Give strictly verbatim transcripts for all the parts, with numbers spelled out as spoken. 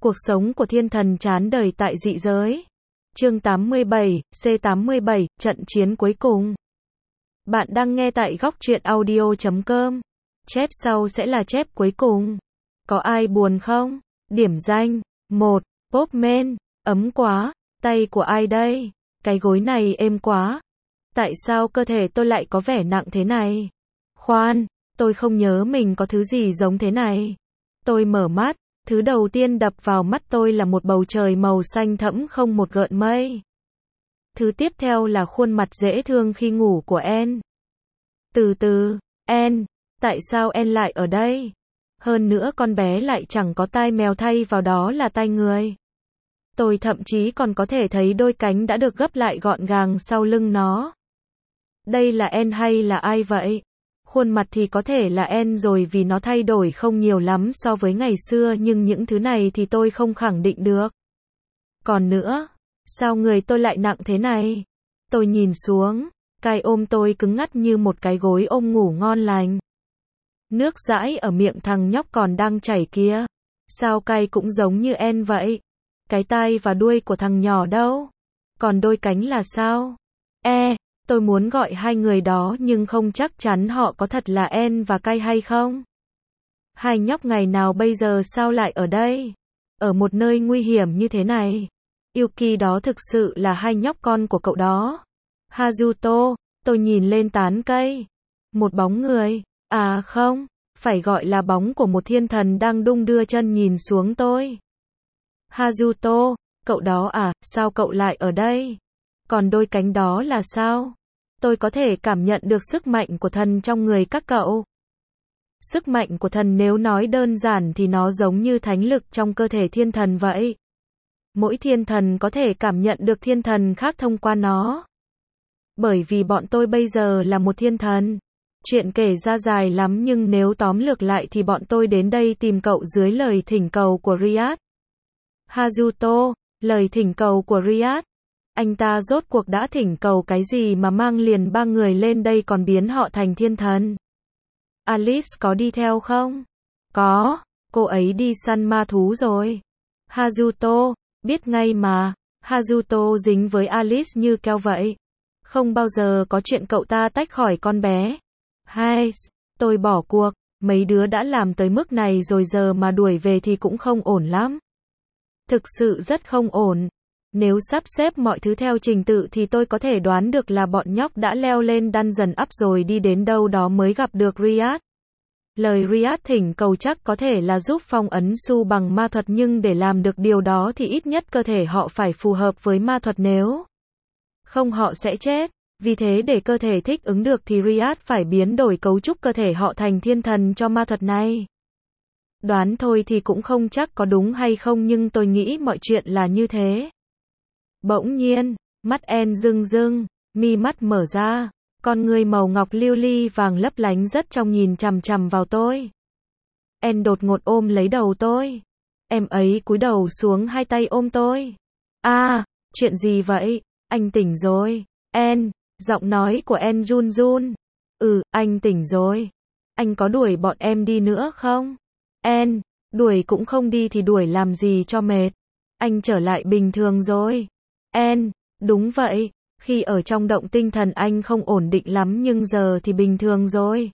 Cuộc sống của thiên thần chán đời tại dị giới. Chương tám mươi bảy, C tám mươi bảy, trận chiến cuối cùng. Bạn đang nghe tại góc truyện audio chấm com. Chép sau sẽ là chép cuối cùng. Có ai buồn không? Điểm danh. một. Popman. Ấm quá. Tay của ai đây? Cái gối này êm quá. Tại sao cơ thể tôi lại có vẻ nặng thế này? Khoan, tôi không nhớ mình có thứ gì giống thế này. Tôi mở mắt. Thứ đầu tiên đập vào mắt tôi là một bầu trời màu xanh thẫm không một gợn mây. Thứ tiếp theo là khuôn mặt dễ thương khi ngủ của Anne. Từ từ, Anne, tại sao Anne lại ở đây? Hơn nữa con bé lại chẳng có tai mèo thay vào đó là tai người. Tôi thậm chí còn có thể thấy đôi cánh đã được gấp lại gọn gàng sau lưng nó. Đây là Anne hay là ai vậy? Khuôn mặt thì có thể là Anne rồi vì nó thay đổi không nhiều lắm so với ngày xưa, nhưng những thứ này thì tôi không khẳng định được. Còn nữa, sao người tôi lại nặng thế này? Tôi nhìn xuống, cái ôm tôi cứng ngắt như một cái gối ôm ngủ ngon lành. Nước dãi ở miệng thằng nhóc còn đang chảy kia. Sao cái cũng giống như Anne vậy? Cái tai và đuôi của thằng nhỏ đâu? Còn đôi cánh là sao? E, tôi muốn gọi hai người đó nhưng không chắc chắn họ có thật là Anne và Kai hay không. Hai nhóc ngày nào bây giờ sao lại ở đây? Ở một nơi nguy hiểm như thế này. Yuki đó thực sự là hai nhóc con của cậu đó. Hazuto, tôi nhìn lên tán cây. Một bóng người. À không, phải gọi là bóng của một thiên thần đang đung đưa chân nhìn xuống tôi. Hazuto, cậu đó à, sao cậu lại ở đây? Còn đôi cánh đó là sao? Tôi có thể cảm nhận được sức mạnh của thần trong người các cậu. Sức mạnh của thần nếu nói đơn giản thì nó giống như thánh lực trong cơ thể thiên thần vậy. Mỗi thiên thần có thể cảm nhận được thiên thần khác thông qua nó. Bởi vì bọn tôi bây giờ là một thiên thần. Chuyện kể ra dài lắm nhưng nếu tóm lược lại thì bọn tôi đến đây tìm cậu dưới lời thỉnh cầu của Riyad. Hazuto, lời thỉnh cầu của Riyad. Anh ta rốt cuộc đã thỉnh cầu cái gì mà mang liền ba người lên đây còn biến họ thành thiên thần? Alice có đi theo không? Có, cô ấy đi săn ma thú rồi. Hazuto, biết ngay mà, Hazuto dính với Alice như keo vậy. Không bao giờ có chuyện cậu ta tách khỏi con bé. Hai, tôi bỏ cuộc, mấy đứa đã làm tới mức này rồi giờ mà đuổi về thì cũng không ổn lắm. Thực sự rất không ổn. Nếu sắp xếp mọi thứ theo trình tự thì tôi có thể đoán được là bọn nhóc đã leo lên dungeon up rồi đi đến đâu đó mới gặp được Riyad. Lời Riyad thỉnh cầu chắc có thể là giúp phong ấn Su bằng ma thuật, nhưng để làm được điều đó thì ít nhất cơ thể họ phải phù hợp với ma thuật, nếu không họ sẽ chết. Vì thế để cơ thể thích ứng được thì Riyad phải biến đổi cấu trúc cơ thể họ thành thiên thần cho ma thuật này. Đoán thôi thì cũng không chắc có đúng hay không, nhưng tôi nghĩ mọi chuyện là như thế. Bỗng nhiên, mắt Anne rưng rưng, mi mắt mở ra, con người màu ngọc lưu ly vàng lấp lánh rất trong nhìn chằm chằm vào tôi. Anne đột ngột ôm lấy đầu tôi. Em ấy cúi đầu xuống, hai tay ôm tôi. À, chuyện gì vậy? Anh tỉnh rồi. Anne, giọng nói của Anne run run. Ừ, anh tỉnh rồi. Anh có đuổi bọn em đi nữa không? Anne, đuổi cũng không đi thì đuổi làm gì cho mệt. Anh trở lại bình thường rồi. Anne, đúng vậy, khi ở trong động tinh thần anh không ổn định lắm nhưng giờ thì bình thường rồi.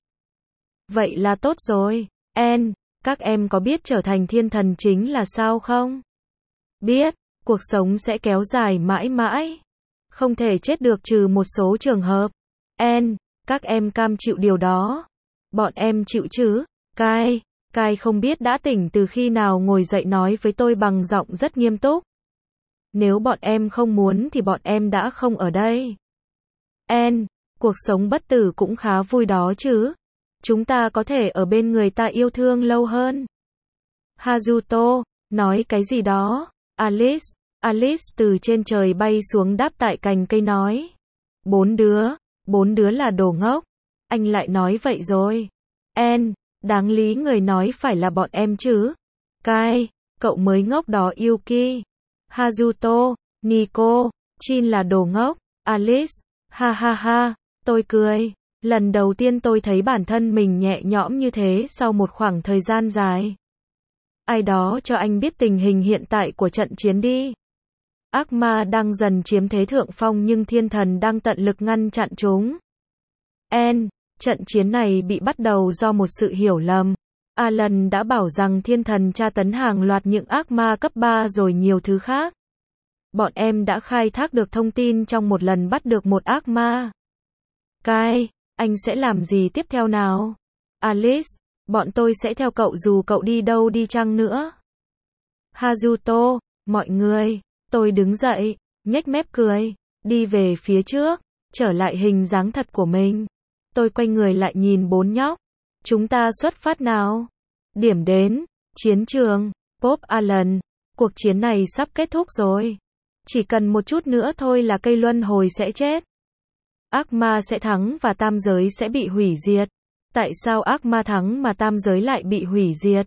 Vậy là tốt rồi. Anne, các em có biết trở thành thiên thần chính là sao không? Biết, cuộc sống sẽ kéo dài mãi mãi. Không thể chết được trừ một số trường hợp. Anne, các em cam chịu điều đó. Bọn em chịu chứ? Kai, Kai không biết đã tỉnh từ khi nào ngồi dậy nói với tôi bằng giọng rất nghiêm túc. Nếu bọn em không muốn thì bọn em đã không ở đây. Anne, cuộc sống bất tử cũng khá vui đó chứ. Chúng ta có thể ở bên người ta yêu thương lâu hơn. Hazuto, nói cái gì đó? Alice, Alice từ trên trời bay xuống đáp tại cành cây nói. Bốn đứa, bốn đứa là đồ ngốc. Anh lại nói vậy rồi. Anne, đáng lý người nói phải là bọn em chứ. Kai, cậu mới ngốc đó Yuki. Hazuto, Nico, Chin là đồ ngốc. Alice, ha ha ha, tôi cười. Lần đầu tiên tôi thấy bản thân mình nhẹ nhõm như thế sau một khoảng thời gian dài. Ai đó cho anh biết tình hình hiện tại của trận chiến đi. Ác ma đang dần chiếm thế thượng phong nhưng thiên thần đang tận lực ngăn chặn chúng. N. Trận chiến này bị bắt đầu do một sự hiểu lầm. Alan đã bảo rằng thiên thần tra tấn hàng loạt những ác ma cấp ba rồi nhiều thứ khác. Bọn em đã khai thác được thông tin trong một lần bắt được một ác ma. Kai, anh sẽ làm gì tiếp theo nào? Alice, bọn tôi sẽ theo cậu dù cậu đi đâu đi chăng nữa. Hazuto, mọi người, tôi đứng dậy, nhếch mép cười, đi về phía trước, trở lại hình dáng thật của mình. Tôi quay người lại nhìn bốn nhóc. Chúng ta xuất phát nào. Điểm đến, chiến trường, Bob Allen, cuộc chiến này sắp kết thúc rồi. Chỉ cần một chút nữa thôi là cây luân hồi sẽ chết. Ác ma sẽ thắng và tam giới sẽ bị hủy diệt. Tại sao ác ma thắng mà tam giới lại bị hủy diệt?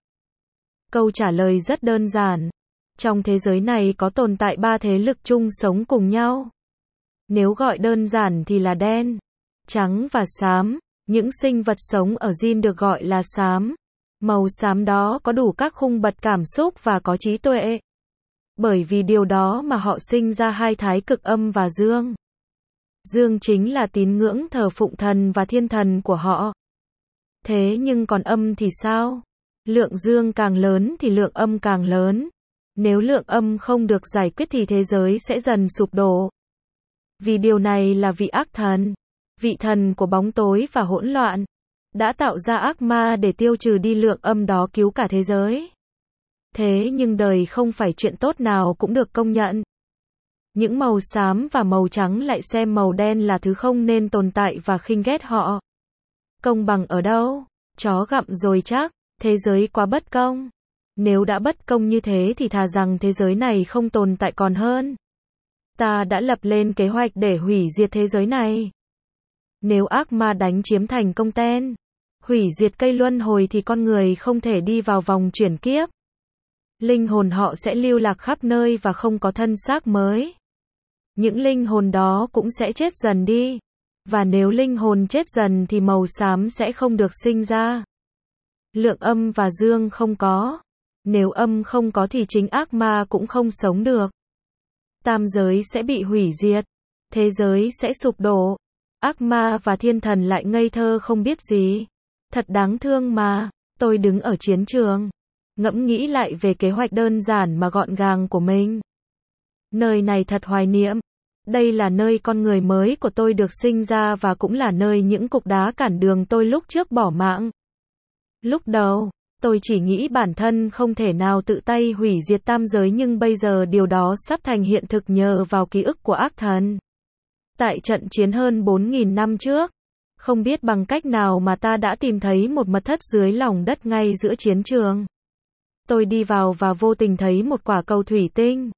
Câu trả lời rất đơn giản. Trong thế giới này có tồn tại ba thế lực chung sống cùng nhau. Nếu gọi đơn giản thì là đen, trắng và xám. Những sinh vật sống ở Jin được gọi là xám. Màu xám đó có đủ các khung bậc cảm xúc và có trí tuệ. Bởi vì điều đó mà họ sinh ra hai thái cực âm và dương. Dương chính là tín ngưỡng thờ phụng thần và thiên thần của họ. Thế nhưng còn âm thì sao? Lượng dương càng lớn thì lượng âm càng lớn. Nếu lượng âm không được giải quyết thì thế giới sẽ dần sụp đổ. Vì điều này là vị ác thần, vị thần của bóng tối và hỗn loạn, đã tạo ra ác ma để tiêu trừ đi lượng âm đó cứu cả thế giới. Thế nhưng đời không phải chuyện tốt nào cũng được công nhận. Những màu xám và màu trắng lại xem màu đen là thứ không nên tồn tại và khinh ghét họ. Công bằng ở đâu? Chó gặm rồi chắc, thế giới quá bất công. Nếu đã bất công như thế thì thà rằng thế giới này không tồn tại còn hơn. Ta đã lập lên kế hoạch để hủy diệt thế giới này. Nếu ác ma đánh chiếm thành công ten, hủy diệt cây luân hồi thì con người không thể đi vào vòng chuyển kiếp. Linh hồn họ sẽ lưu lạc khắp nơi và không có thân xác mới. Những linh hồn đó cũng sẽ chết dần đi. Và nếu linh hồn chết dần thì màu xám sẽ không được sinh ra. Lượng âm và dương không có. Nếu âm không có thì chính ác ma cũng không sống được. Tam giới sẽ bị hủy diệt. Thế giới sẽ sụp đổ. Ác ma và thiên thần lại ngây thơ không biết gì. Thật đáng thương mà. Tôi đứng ở chiến trường, ngẫm nghĩ lại về kế hoạch đơn giản mà gọn gàng của mình. Nơi này thật hoài niệm. Đây là nơi con người mới của tôi được sinh ra và cũng là nơi những cục đá cản đường tôi lúc trước bỏ mạng. Lúc đầu, tôi chỉ nghĩ bản thân không thể nào tự tay hủy diệt tam giới nhưng bây giờ điều đó sắp thành hiện thực nhờ vào ký ức của ác thần. Tại trận chiến hơn bốn nghìn năm trước, không biết bằng cách nào mà ta đã tìm thấy một mật thất dưới lòng đất ngay giữa chiến trường. Tôi đi vào và vô tình thấy một quả cầu thủy tinh.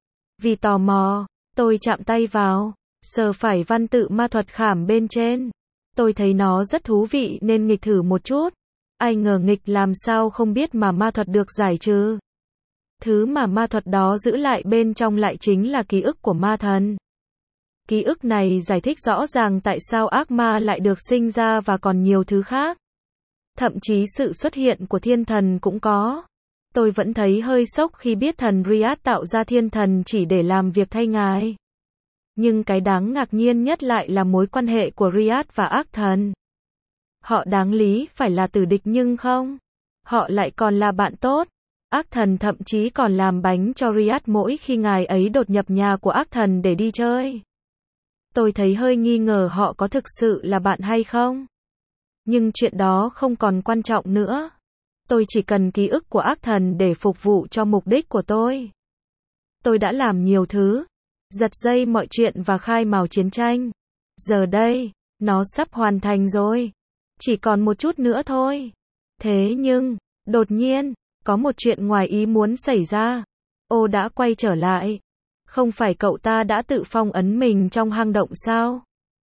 Vì tò mò, tôi chạm tay vào, sờ phải văn tự ma thuật khảm bên trên. Tôi thấy nó rất thú vị nên nghịch thử một chút. Ai ngờ nghịch làm sao không biết mà ma thuật được giải trừ. Thứ mà ma thuật đó giữ lại bên trong lại chính là ký ức của ma thần. Ký ức này giải thích rõ ràng tại sao ác ma lại được sinh ra và còn nhiều thứ khác. Thậm chí sự xuất hiện của thiên thần cũng có. Tôi vẫn thấy hơi sốc khi biết thần Riat tạo ra thiên thần chỉ để làm việc thay ngài. Nhưng cái đáng ngạc nhiên nhất lại là mối quan hệ của Riat và ác thần. Họ đáng lý phải là tử địch nhưng không. Họ lại còn là bạn tốt. Ác thần thậm chí còn làm bánh cho Riat mỗi khi ngài ấy đột nhập nhà của ác thần để đi chơi. Tôi thấy hơi nghi ngờ họ có thực sự là bạn hay không. Nhưng chuyện đó không còn quan trọng nữa. Tôi chỉ cần ký ức của ác thần để phục vụ cho mục đích của tôi. Tôi đã làm nhiều thứ, giật dây mọi chuyện và khai mào chiến tranh. Giờ đây, nó sắp hoàn thành rồi. Chỉ còn một chút nữa thôi. Thế nhưng, đột nhiên, có một chuyện ngoài ý muốn xảy ra. Ô đã quay trở lại. Không phải cậu ta đã tự phong ấn mình trong hang động sao?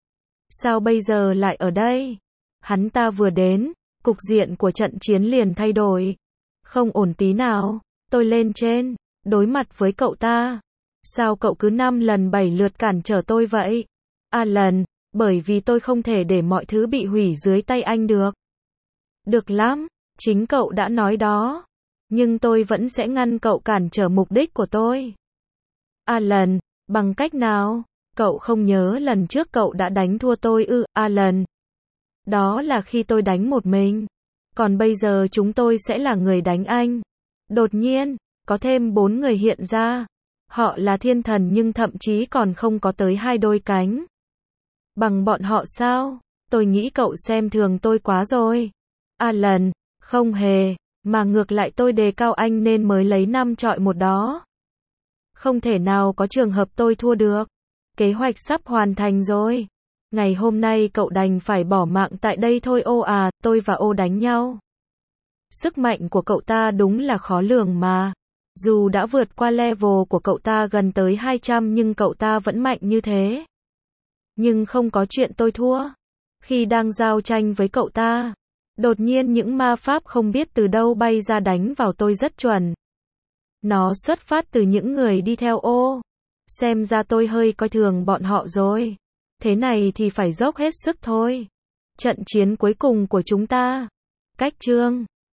Sao bây giờ lại ở đây? Hắn ta vừa đến, cục diện của trận chiến liền thay đổi. Không ổn tí nào. Tôi lên trên, đối mặt với cậu ta. Sao cậu cứ năm lần bảy lượt cản trở tôi vậy? Alan, bởi vì tôi không thể để mọi thứ bị hủy dưới tay anh được. Được lắm, chính cậu đã nói đó. Nhưng tôi vẫn sẽ ngăn cậu cản trở mục đích của tôi. Alan, bằng cách nào? Cậu không nhớ lần trước cậu đã đánh thua tôi ư, Alan? Đó là khi tôi đánh một mình. Còn bây giờ chúng tôi sẽ là người đánh anh. Đột nhiên, có thêm bốn người hiện ra. Họ là thiên thần nhưng thậm chí còn không có tới hai đôi cánh. Bằng bọn họ sao? Tôi nghĩ cậu xem thường tôi quá rồi. Alan, không hề, mà ngược lại tôi đề cao anh nên mới lấy năm chọi một đó. Không thể nào có trường hợp tôi thua được. Kế hoạch sắp hoàn thành rồi. Ngày hôm nay cậu đành phải bỏ mạng tại đây thôi ô à, tôi và ô đánh nhau. Sức mạnh của cậu ta đúng là khó lường mà. Dù đã vượt qua level của cậu ta gần tới hai trăm nhưng cậu ta vẫn mạnh như thế. Nhưng không có chuyện tôi thua. Khi đang giao tranh với cậu ta, đột nhiên những ma pháp không biết từ đâu bay ra đánh vào tôi rất chuẩn. Nó xuất phát từ những người đi theo ô. Xem ra tôi hơi coi thường bọn họ rồi. Thế này thì phải dốc hết sức thôi. Trận chiến cuối cùng của chúng ta. Cách chương